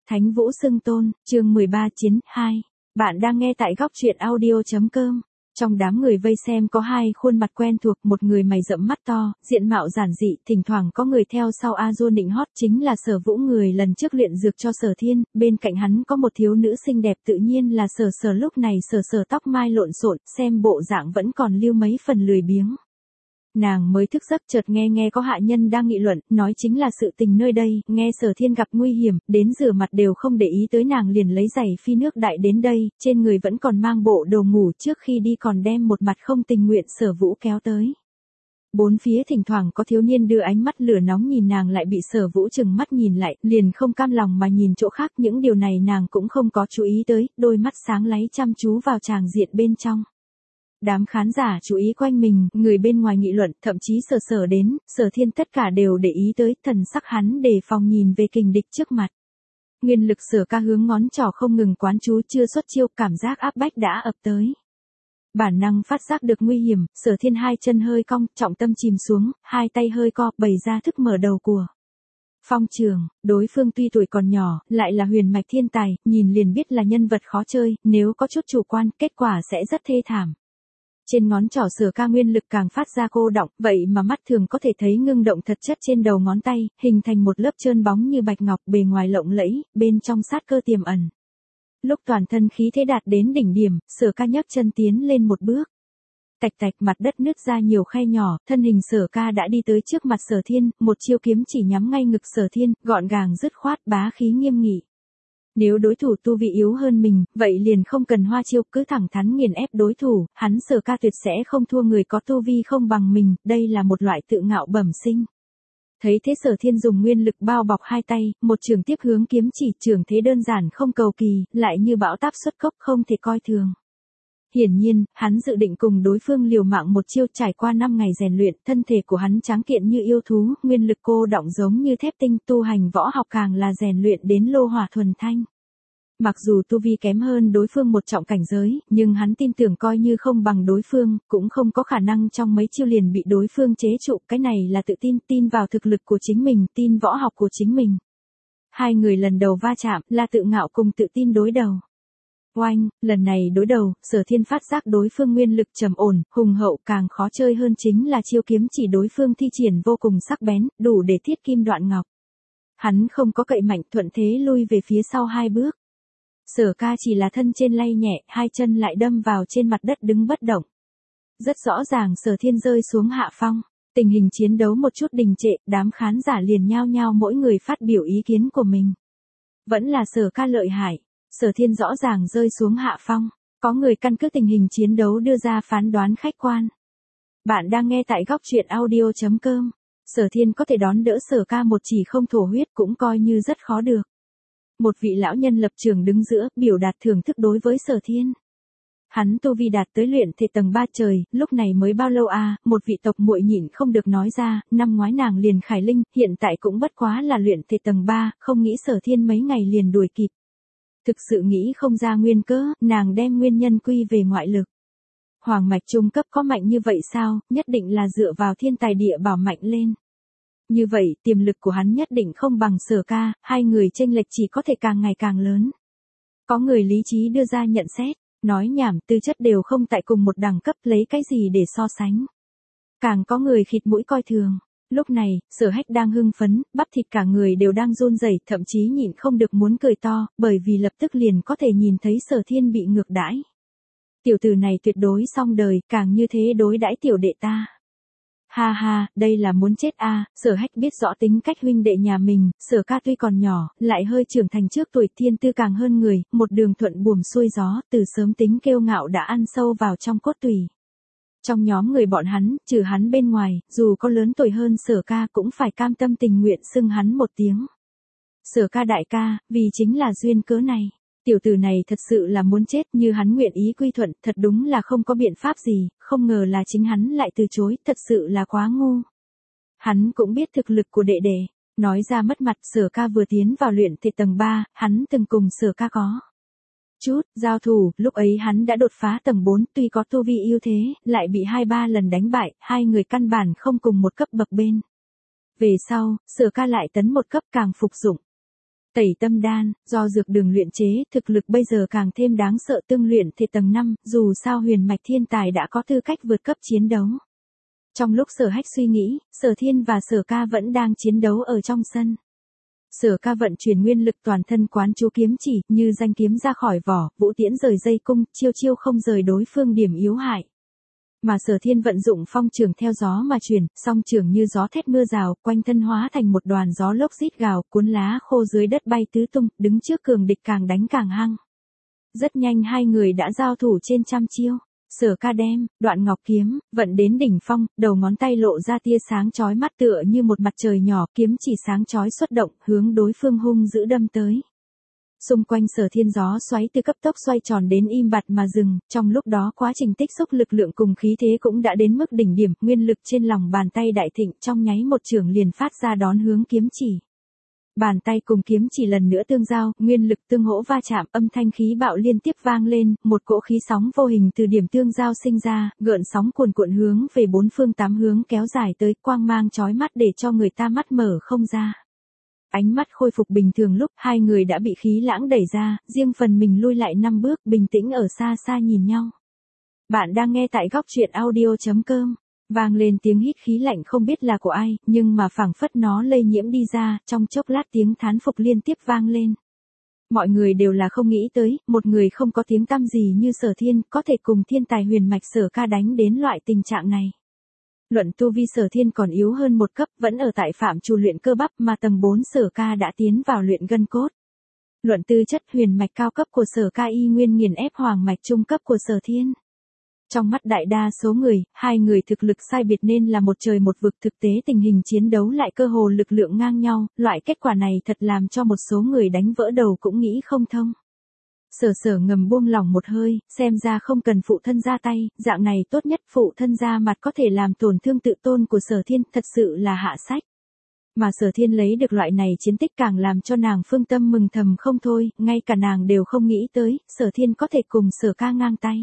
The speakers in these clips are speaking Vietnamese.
Thánh Vũ Xưng Tôn, chương 13 Chiến 2. Bạn đang nghe tại góc truyện audio.com. Trong đám người vây xem có hai khuôn mặt quen thuộc, một người mày rậm mắt to, diện mạo giản dị, thỉnh thoảng có người theo sau A Du nịnh hót, chính là Sở Vũ, người lần trước luyện dược cho Sở Thiên. Bên cạnh hắn có một thiếu nữ xinh đẹp, tự nhiên là Sở Sở. Lúc này Sở Sở tóc mai lộn xộn, xem bộ dạng vẫn còn lưu mấy phần lười biếng. Nàng mới thức giấc chợt nghe có hạ nhân đang nghị luận, nói chính là sự tình nơi đây, nghe Sở Thiên gặp nguy hiểm, đến rửa mặt đều không để ý tới nàng, liền lấy giày phi nước đại đến đây, trên người vẫn còn mang bộ đồ ngủ, trước khi đi còn đem một mặt không tình nguyện Sở Vũ kéo tới. Bốn phía thỉnh thoảng có thiếu niên đưa ánh mắt lửa nóng nhìn nàng, lại bị Sở Vũ trừng mắt nhìn lại, liền không cam lòng mà nhìn chỗ khác, những điều này nàng cũng không có chú ý tới, đôi mắt sáng láy chăm chú vào tràng diện bên trong. Đám khán giả chú ý quanh mình, người bên ngoài nghị luận, thậm chí Sở Sở đến, Sở Thiên tất cả đều để ý tới, thần sắc hắn đề phòng nhìn về kình địch trước mặt. Nguyên lực Sở Ca hướng ngón trỏ không ngừng quán chú, chưa xuất chiêu, cảm giác áp bách đã ập tới. Bản năng phát giác được nguy hiểm, Sở Thiên hai chân hơi cong, trọng tâm chìm xuống, hai tay hơi co, bày ra thức mở đầu của Phong Trường. Đối phương tuy tuổi còn nhỏ, lại là huyền mạch thiên tài, nhìn liền biết là nhân vật khó chơi, nếu có chút chủ quan, kết quả sẽ rất thê thảm. Trên ngón trỏ Sở Ca nguyên lực càng phát ra cô đọng, vậy mà mắt thường có thể thấy ngưng động thật chất trên đầu ngón tay, hình thành một lớp trơn bóng như bạch ngọc, bề ngoài lộng lẫy, bên trong sát cơ tiềm ẩn. Lúc toàn thân khí thế đạt đến đỉnh điểm, Sở Ca nhấc chân tiến lên một bước. Tạch tạch, mặt đất nứt ra nhiều khe nhỏ, thân hình Sở Ca đã đi tới trước mặt Sở Thiên, một chiêu kiếm chỉ nhắm ngay ngực Sở Thiên, gọn gàng dứt khoát, bá khí nghiêm nghị. Nếu đối thủ tu vị yếu hơn mình, vậy liền không cần hoa chiêu, cứ thẳng thắn nghiền ép đối thủ, hắn Sở Ca tuyệt sẽ không thua người có tu vi không bằng mình, đây là một loại tự ngạo bẩm sinh. Thấy thế Sở Thiên dùng nguyên lực bao bọc hai tay, một trường tiếp hướng kiếm chỉ, trường thế đơn giản không cầu kỳ, lại như bão táp xuất cốc, không thể coi thường. Hiển nhiên, hắn dự định cùng đối phương liều mạng một chiêu. Trải qua 5 ngày rèn luyện, thân thể của hắn tráng kiện như yêu thú, nguyên lực cô đọng giống như thép tinh, tu hành võ học càng là rèn luyện đến lô hỏa thuần thanh. Mặc dù tu vi kém hơn đối phương một trọng cảnh giới, nhưng hắn tin tưởng coi như không bằng đối phương, cũng không có khả năng trong mấy chiêu liền bị đối phương chế trụ, cái này là tự tin, tin vào thực lực của chính mình, tin võ học của chính mình. Hai người lần đầu va chạm, là tự ngạo cùng tự tin đối đầu. Oanh, lần này đối đầu, Sở Thiên phát giác đối phương nguyên lực trầm ổn, hùng hậu, càng khó chơi hơn chính là chiêu kiếm chỉ đối phương thi triển vô cùng sắc bén, đủ để thiết kim đoạn ngọc. Hắn không có cậy mạnh, thuận thế lui về phía sau 2 bước. Sở Ca chỉ là thân trên lay nhẹ, hai chân lại đâm vào trên mặt đất đứng bất động. Rất rõ ràng Sở Thiên rơi xuống hạ phong, tình hình chiến đấu một chút đình trệ, đám khán giả liền nhao nhao mỗi người phát biểu ý kiến của mình. Vẫn là Sở Ca lợi hại. Sở Thiên rõ ràng rơi xuống hạ phong, có người căn cứ tình hình chiến đấu đưa ra phán đoán khách quan. Bạn đang nghe tại góc truyện audio.com. Sở Thiên có thể đón đỡ Sở Ca một chỉ không thổ huyết cũng coi như rất khó được. Một vị lão nhân lập trường đứng giữa, biểu đạt thưởng thức đối với Sở Thiên. Hắn tu vi đạt tới luyện thể tầng 3 trời, lúc này mới bao lâu à, một vị tộc muội nhịn không được nói ra, năm ngoái nàng liền khải linh, hiện tại cũng bất quá là luyện thể tầng 3, không nghĩ Sở Thiên mấy ngày liền đuổi kịp. Thực sự nghĩ không ra nguyên cớ, nàng đem nguyên nhân quy về ngoại lực. Hoàng mạch trung cấp có mạnh như vậy sao, nhất định là dựa vào thiên tài địa bảo mạnh lên. Như vậy, tiềm lực của hắn nhất định không bằng Sở Ca, hai người chênh lệch chỉ có thể càng ngày càng lớn. Có người lý trí đưa ra nhận xét, nói nhảm, tư chất đều không tại cùng một đẳng cấp, lấy cái gì để so sánh. Càng có người khịt mũi coi thường. Lúc này, Sở Hách đang hưng phấn, bắp thịt cả người đều đang run rẩy, thậm chí nhịn không được muốn cười to, bởi vì lập tức liền có thể nhìn thấy Sở Thiên bị ngược đãi. Tiểu tử này tuyệt đối xong đời, càng như thế đối đãi tiểu đệ ta. Ha ha, đây là muốn chết a. Sở Hách biết rõ tính cách huynh đệ nhà mình, Sở Ca tuy còn nhỏ, lại hơi trưởng thành trước tuổi, thiên tư càng hơn người, một đường thuận buồm xuôi gió, từ sớm tính kiêu ngạo đã ăn sâu vào trong cốt tủy. Trong nhóm người bọn hắn, trừ hắn bên ngoài, dù có lớn tuổi hơn Sở Ca cũng phải cam tâm tình nguyện xưng hắn một tiếng. Sở Ca đại ca, vì chính là duyên cớ này. Tiểu tử này thật sự là muốn chết, như hắn nguyện ý quy thuận, thật đúng là không có biện pháp gì, không ngờ là chính hắn lại từ chối, thật sự là quá ngu. Hắn cũng biết thực lực của đệ đệ, nói ra mất mặt. Sở Ca vừa tiến vào luyện thể tầng 3, hắn từng cùng Sở Ca có chút giao thủ, lúc ấy hắn đã đột phá tầng 4, tuy có tu vi ưu thế, lại bị 2-3 lần đánh bại, hai người căn bản không cùng một cấp bậc bên. Về sau, Sở Ca lại tấn một cấp càng phục dụng. Tẩy tâm đan, do dược đường luyện chế, thực lực bây giờ càng thêm đáng sợ, tương luyện thể tầng 5, dù sao huyền mạch thiên tài đã có tư cách vượt cấp chiến đấu. Trong lúc Sở Hách suy nghĩ, Sở Thiên và Sở Ca vẫn đang chiến đấu ở trong sân. Sở Ca vận chuyển nguyên lực toàn thân quán chú kiếm chỉ, như danh kiếm ra khỏi vỏ, vũ tiễn rời dây cung, chiêu chiêu không rời đối phương điểm yếu hại. Mà Sở Thiên vận dụng phong trường theo gió mà chuyển, song trường như gió thét mưa rào, quanh thân hóa thành một đoàn gió lốc rít gào, cuốn lá khô dưới đất bay tứ tung, đứng trước cường địch càng đánh càng hăng. Rất nhanh hai người đã giao thủ trên trăm chiêu. Sở Ca đem Đoạn Ngọc kiếm vận đến đỉnh phong, đầu ngón tay lộ ra tia sáng chói mắt tựa như một mặt trời nhỏ, kiếm chỉ sáng chói xuất động, hướng đối phương hung dữ đâm tới. Xung quanh Sở Thiên gió xoáy từ cấp tốc xoay tròn đến im bặt mà dừng, trong lúc đó quá trình tích xúc lực lượng cùng khí thế cũng đã đến mức đỉnh điểm, nguyên lực trên lòng bàn tay đại thịnh, trong nháy một chưởng liền phát ra đón hướng kiếm chỉ. Bàn tay cùng kiếm chỉ lần nữa tương giao, nguyên lực tương hỗ va chạm, âm thanh khí bạo liên tiếp vang lên, một cỗ khí sóng vô hình từ điểm tương giao sinh ra, gợn sóng cuồn cuộn hướng về bốn phương tám hướng kéo dài tới, quang mang chói mắt để cho người ta mắt mở không ra. Ánh mắt khôi phục bình thường lúc hai người đã bị khí lãng đẩy ra, riêng phần mình lui lại 5 bước, bình tĩnh ở xa xa nhìn nhau. Bạn đang nghe tại góc truyện audio.com. Vang lên tiếng hít khí lạnh không biết là của ai, nhưng mà phảng phất nó lây nhiễm đi ra, trong chốc lát tiếng thán phục liên tiếp vang lên. Mọi người đều là không nghĩ tới, một người không có tiếng tăm gì như Sở Thiên, có thể cùng thiên tài huyền mạch Sở Ca đánh đến loại tình trạng này. Luận tu vi Sở Thiên còn yếu hơn một cấp, vẫn ở tại phạm trù luyện cơ bắp, mà tầng 4 Sở Ca đã tiến vào luyện gân cốt. Luận tư chất huyền mạch cao cấp của Sở Ca y nguyên nghiền ép hoàng mạch trung cấp của Sở Thiên. Trong mắt đại đa số người, hai người thực lực sai biệt nên là một trời một vực, thực tế tình hình chiến đấu lại cơ hồ lực lượng ngang nhau, loại kết quả này thật làm cho một số người đánh vỡ đầu cũng nghĩ không thông. Sở ngầm buông lỏng một hơi, xem ra không cần phụ thân ra tay, dạng này tốt nhất phụ thân ra mặt có thể làm tổn thương tự tôn của Sở Thiên, thật sự là hạ sách. Mà Sở Thiên lấy được loại này chiến tích càng làm cho nàng phương tâm mừng thầm không thôi, ngay cả nàng đều không nghĩ tới, Sở Thiên có thể cùng Sở Ca ngang tay.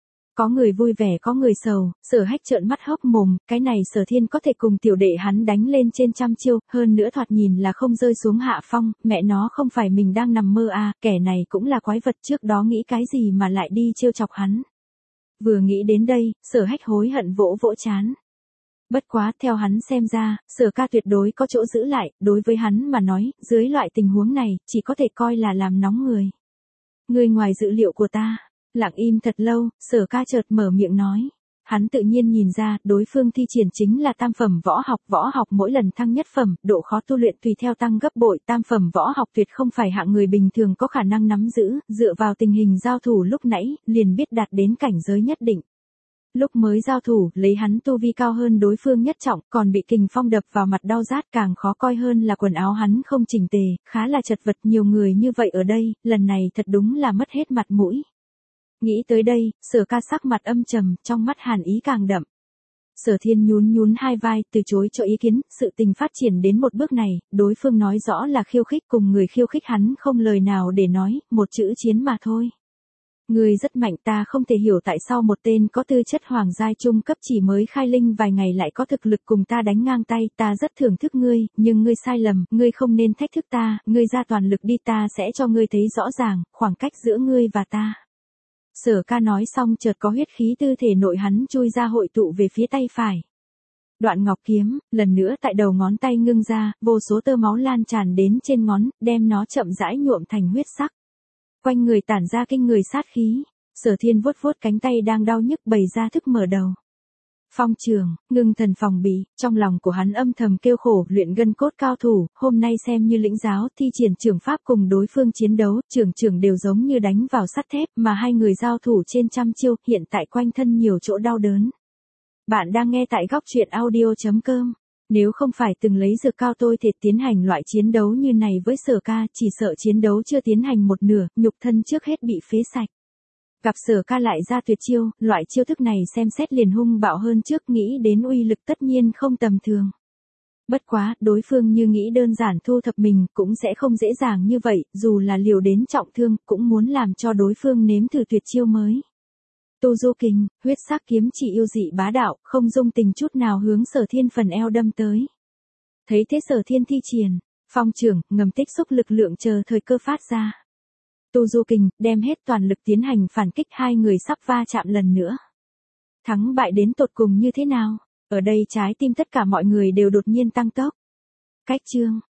Có người vui vẻ có người sầu, Sở Hách trợn mắt hốc mồm, cái này Sở Thiên có thể cùng tiểu đệ hắn đánh lên trên trăm chiêu, hơn nữa thoạt nhìn là không rơi xuống hạ phong, mẹ nó không phải mình đang nằm mơ à, kẻ này cũng là quái vật, trước đó nghĩ cái gì mà lại đi trêu chọc hắn. Vừa nghĩ đến đây, Sở Hách hối hận vỗ vỗ trán. Bất quá, theo hắn xem ra, Sở Ca tuyệt đối có chỗ giữ lại, đối với hắn mà nói, dưới loại tình huống này, chỉ có thể coi là làm nóng người. Người ngoài dự liệu của ta. Lặng im thật lâu, Sở Ca chợt mở miệng nói. Hắn tự nhiên nhìn ra, đối phương thi triển chính là tam phẩm võ học mỗi lần thăng nhất phẩm, độ khó tu luyện tùy theo tăng gấp bội, tam phẩm võ học tuyệt không phải hạng người bình thường có khả năng nắm giữ, dựa vào tình hình giao thủ lúc nãy, liền biết đạt đến cảnh giới nhất định. Lúc mới giao thủ, lấy hắn tu vi cao hơn đối phương nhất trọng, còn bị kình phong đập vào mặt đau rát, càng khó coi hơn là quần áo hắn không chỉnh tề, khá là chật vật, nhiều người như vậy ở đây, lần này thật đúng là mất hết mặt mũi. Nghĩ tới đây, Sở Ca sắc mặt âm trầm, trong mắt hàn ý càng đậm. Sở Thiên nhún hai vai, từ chối cho ý kiến, sự tình phát triển đến một bước này, đối phương nói rõ là khiêu khích, cùng người khiêu khích hắn không lời nào để nói, một chữ chiến mà thôi. Ngươi rất mạnh, ta không thể hiểu tại sao một tên có tư chất hoàng giai trung cấp chỉ mới khai linh vài ngày lại có thực lực cùng ta đánh ngang tay, ta rất thưởng thức ngươi, nhưng ngươi sai lầm, ngươi không nên thách thức ta, ngươi ra toàn lực đi, ta sẽ cho ngươi thấy rõ ràng, khoảng cách giữa ngươi và ta. Sở Ca nói xong chợt có huyết khí từ thể nội hắn chui ra hội tụ về phía tay phải. Đoạn Ngọc kiếm, lần nữa tại đầu ngón tay ngưng ra, vô số tơ máu lan tràn đến trên ngón, đem nó chậm rãi nhuộm thành huyết sắc. Quanh người tản ra kinh người sát khí, Sở Thiên vuốt cánh tay đang đau nhức bày ra thức mở đầu. Phong trường, ngưng thần phòng bị, trong lòng của hắn âm thầm kêu khổ, luyện gân cốt cao thủ, hôm nay xem như lĩnh giáo, thi triển trường pháp cùng đối phương chiến đấu, trường đều giống như đánh vào sắt thép, mà hai người giao thủ trên trăm chiêu, hiện tại quanh thân nhiều chỗ đau đớn. Bạn đang nghe tại góc truyện audio.com. Nếu không phải từng lấy dược cao tôi thể tiến hành loại chiến đấu như này với Sở Ca, chỉ sợ chiến đấu chưa tiến hành một nửa, nhục thân trước hết bị phế sạch. Gặp Sở Ca lại ra tuyệt chiêu, loại chiêu thức này xem xét liền hung bạo hơn trước, nghĩ đến uy lực tất nhiên không tầm thường. Bất quá, đối phương như nghĩ đơn giản thu thập mình, cũng sẽ không dễ dàng như vậy, dù là liều đến trọng thương, cũng muốn làm cho đối phương nếm thử tuyệt chiêu mới. Tu Du Kình, huyết sắc kiếm chỉ yêu dị bá đạo, không dung tình chút nào hướng Sở Thiên phần eo đâm tới. Thấy thế Sở Thiên thi triển, Phong trưởng, ngầm tích xúc lực lượng chờ thời cơ phát ra. Tu Du Kình, đem hết toàn lực tiến hành phản kích, hai người sắp va chạm lần nữa. Thắng bại đến tột cùng như thế nào? Ở đây trái tim tất cả mọi người đều đột nhiên tăng tốc. Cách chương.